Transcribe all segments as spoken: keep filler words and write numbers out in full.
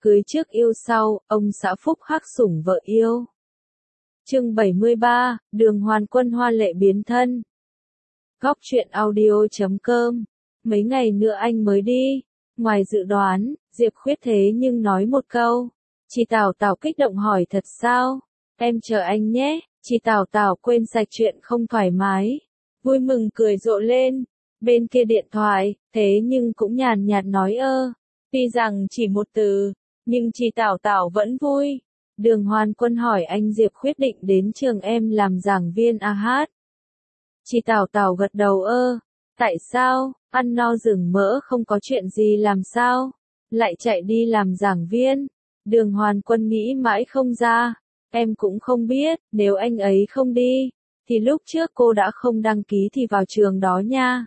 Cưới trước yêu sau, ông xã phúc hắc sủng vợ yêu. Chương bảy mươi ba, Đường Hoàn Quân hoa lệ biến thân. Góc truyện audio chấm com. Mấy ngày nữa anh mới đi. Ngoài dự đoán, Diệp Khuyết thế nhưng nói một câu. Chị Tào Tào kích động hỏi thật sao? Em chờ anh nhé. Chị Tào Tào quên sạch chuyện không thoải mái. Vui mừng cười rộ lên. Bên kia điện thoại, thế nhưng cũng nhàn nhạt nói ơ. Tuy rằng chỉ một từ, nhưng chị Tào Tào vẫn vui. Đường Hoàn Quân hỏi anh Diệp Khuyết định đến trường em làm giảng viên a hát. Chị Tào Tào gật đầu ơ. Tại sao, ăn no rừng mỡ không có chuyện gì làm sao? Lại chạy đi làm giảng viên. Đường Hoàn Quân nghĩ mãi không ra. Em cũng không biết, nếu anh ấy không đi, thì lúc trước cô đã không đăng ký thì vào trường đó nha.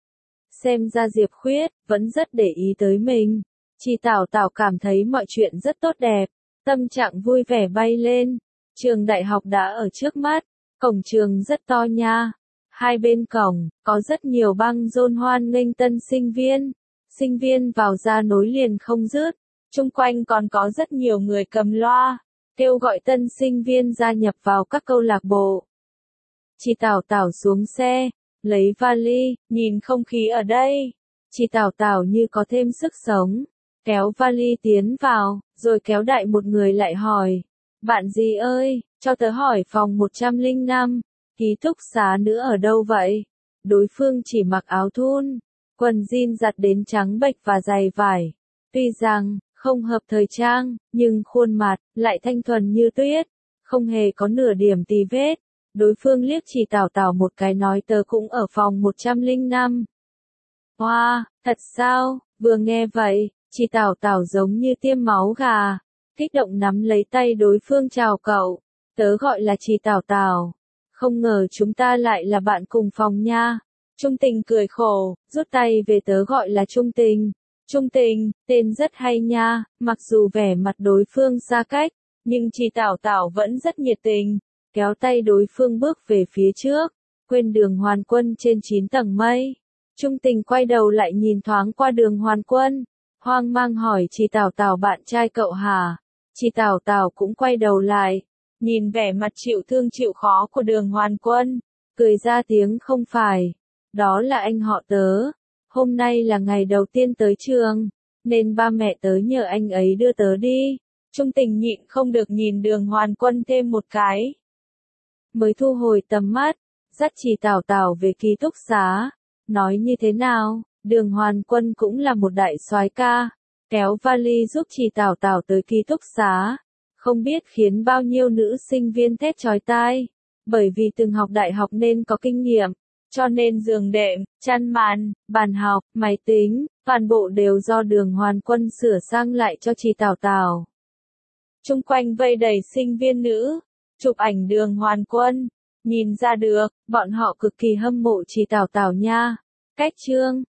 Xem ra Diệp Khuyết vẫn rất để ý tới mình. Chị Tào Tào cảm thấy mọi chuyện rất tốt đẹp, tâm trạng vui vẻ bay lên. Trường đại học đã ở trước mắt, cổng trường rất to nha. Hai bên cổng, có rất nhiều băng rôn hoan nghênh tân sinh viên. Sinh viên vào ra nối liền không dứt. Chung quanh còn có rất nhiều người cầm loa, kêu gọi tân sinh viên gia nhập vào các câu lạc bộ. Chị Tào Tào xuống xe, lấy vali, nhìn không khí ở đây. Chị Tào Tào như có thêm sức sống, kéo vali tiến vào, rồi kéo đại một người lại hỏi. Bạn gì ơi, cho tớ hỏi phòng một trăm lẻ năm, ký túc xá nữa ở đâu vậy? Đối phương chỉ mặc áo thun, quần jean giặt đến trắng bệch và giày vải. Tuy rằng, không hợp thời trang, nhưng khuôn mặt, lại thanh thuần như tuyết, không hề có nửa điểm tì vết. Đối phương liếc chị Tào Tào một cái nói tớ cũng ở phòng một trăm lẻ năm. Wow, thật sao? Vừa nghe vậy, chị Tào Tào giống như tiêm máu gà, kích động nắm lấy tay đối phương chào cậu. Tớ gọi là chị Tào Tào. Không ngờ chúng ta lại là bạn cùng phòng nha. Trung Tình cười khổ, rút tay về tớ gọi là Trung Tình. Trung Tình, tên rất hay nha, mặc dù vẻ mặt đối phương xa cách, nhưng chị Tào Tào vẫn rất nhiệt tình, kéo tay đối phương bước về phía trước, quên Đường Hoàn Quân trên chín tầng mây. Trung Tình quay đầu lại nhìn thoáng qua Đường Hoàn Quân, hoang mang hỏi chị Tào Tào bạn trai cậu hả? Chị Tào Tào cũng quay đầu lại, nhìn vẻ mặt chịu thương chịu khó của Đường Hoàn Quân, cười ra tiếng không phải, đó là anh họ tớ. Hôm nay là ngày đầu tiên tới trường, nên ba mẹ tớ nhờ anh ấy đưa tớ đi. Trung Tình nhịn không được nhìn Đường Hoàn Quân thêm một cái. Mới thu hồi tầm mắt, dắt chị Tào Tào về ký túc xá. Nói như thế nào, Đường Hoàn Quân cũng là một đại soái ca, kéo vali giúp chị Tào Tào tới ký túc xá. Không biết khiến bao nhiêu nữ sinh viên thét chói tai, bởi vì từng học đại học nên có kinh nghiệm. Cho nên giường đệm, chăn màn, bàn học, máy tính, toàn bộ đều do Đường Hoàn Quân sửa sang lại cho chị Tào Tào. Chung quanh vây đầy sinh viên nữ, chụp ảnh Đường Hoàn Quân, nhìn ra được, bọn họ cực kỳ hâm mộ chị Tào Tào nha. Cách chương,